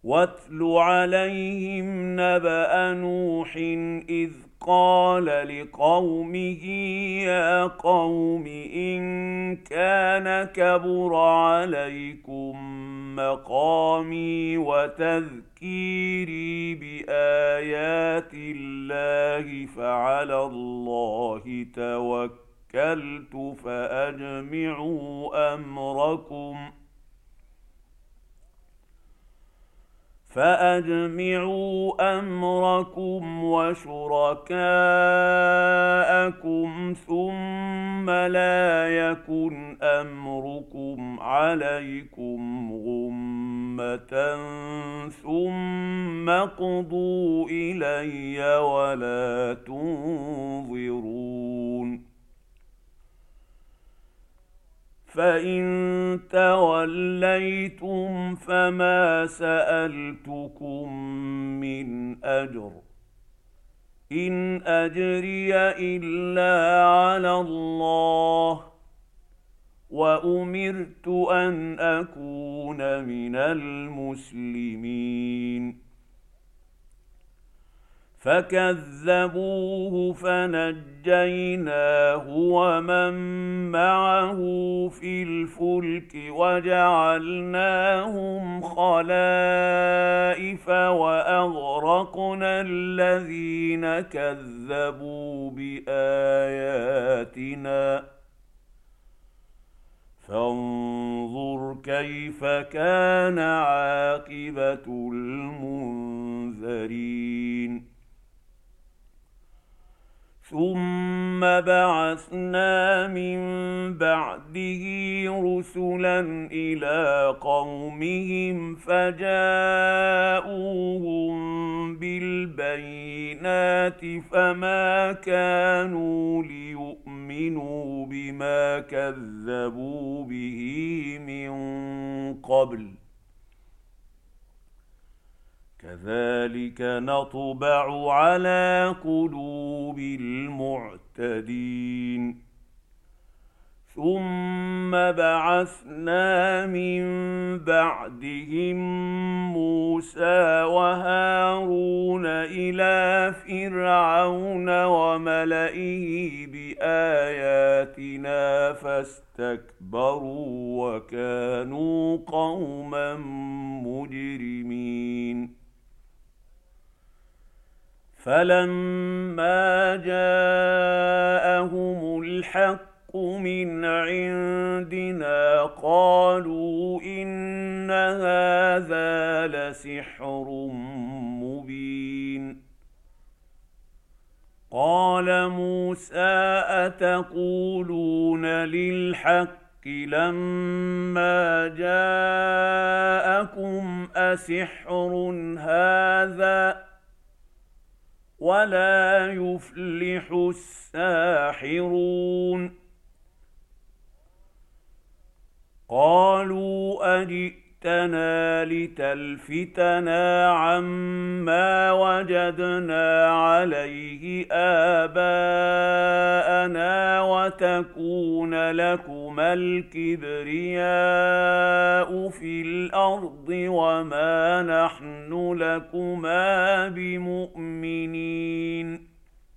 واتل عليهم نبأ نوح إذ قال لقومه يا قوم إن كان كبر عليكم مقامي وتذكيري بآيات الله فعلى الله توكلت فأجمعوا أمركم وشركاءكم ثم لا يكن أمركم عليكم غمة ثم اقضوا إلي ولا تنظرون. فإن توليتم فما سألتكم من أجر إن أجري إلا على الله وأمرت أن أكون من المسلمين. فكذبوه فنجيناه ومن معه في الفلك وجعلناهم خلائف وأغرقنا الذين كذبوا بآياتنا فانظر كيف كان عاقبة المنذرين. ثم بعثنا من بعده رسلا إلى قومهم فجاءوهم بالبينات فما كانوا ليؤمنوا بما كذبوا به من قبل كذلك نطبع على قلوب المعتدين. ثم بعثنا من بعدهم موسى وهارون إلى فرعون وملئه بآياتنا فاستكبروا وكانوا قوما مجرمين. فلما جاءهم الحق من عندنا قالوا إن هذا لسحر مبين. قال موسى أتقولون للحق لما جاءكم أسحر هذا ولا يفلح الساحرون. قالوا أجئتنا لتلفتنا عما وجدنا عليه آباءنا وتكون لكما الكبرياء في الأرض وما نحن لكما بمؤمنين.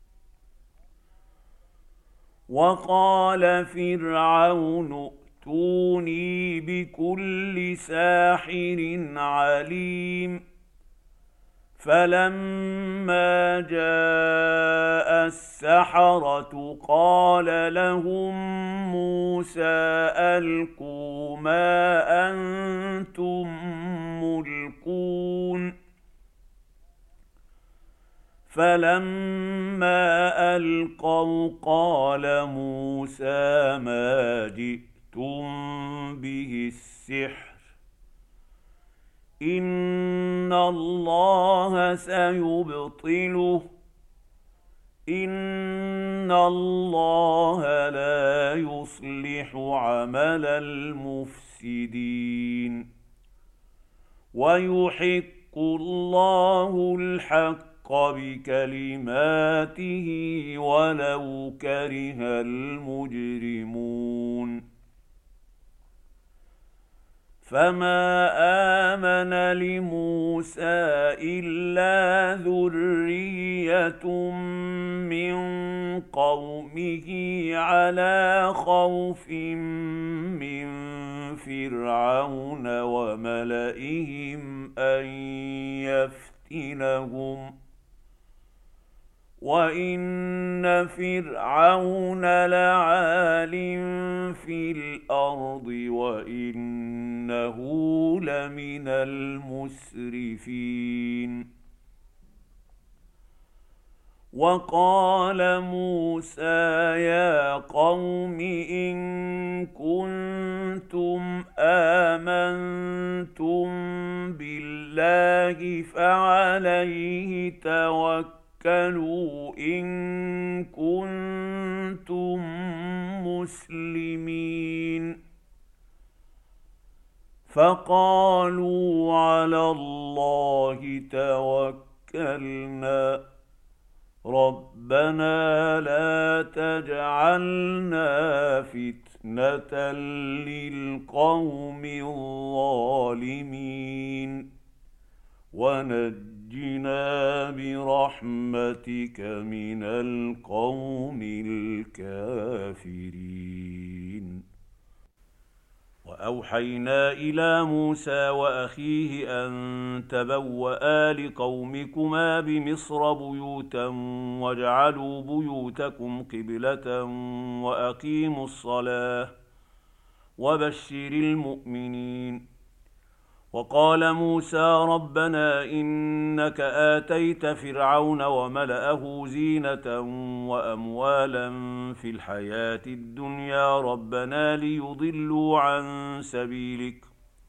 وقال فرعون ائتوني بكل ساحر عليم. فلما جاء السحرة قال لهم موسى ألقوا ما أنتم ملقون. فلما ألقوا قال موسى ما جئتم به السحر إن الله سيبطله إن الله لا يصلح عمل المفسدين ويحق الله الحق بكلماته ولو كره المجرمون. فما آمن لموسى إلا ذرية من قومه على خوف من فرعون وملئهم أن يفتنهم وإن فرعون لعال في الأرض وإنه لمن المسرفين. وقال موسى يا قوم إن كنتم آمنتم بالله فعليه توكلوا إن كنتم مسلمين. فقالوا على الله توكلنا ربنا لا تجعلنا فتنة للقوم الظالمين ونجنا برحمتك من القوم الكافرين. وأوحينا إلى موسى وأخيه أن تبوأ لقومكما بمصر بيوتا واجعلوا بيوتكم قبلة وأقيموا الصلاة وبشر المؤمنين. وقال موسى ربنا إنك آتيت فرعون وملأه زينة وأموالا في الحياة الدنيا ربنا ليضلوا عن سبيلك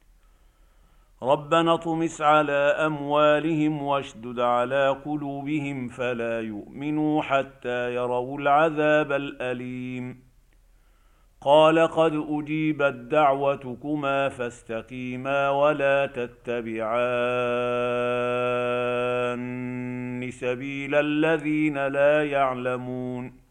ربنا اطمس على أموالهم واشدد على قلوبهم فلا يؤمنوا حتى يروا العذاب الأليم. قال قد أجيبت دعوتكما فاستقيما ولا تتبعان سبيل الذين لا يعلمون.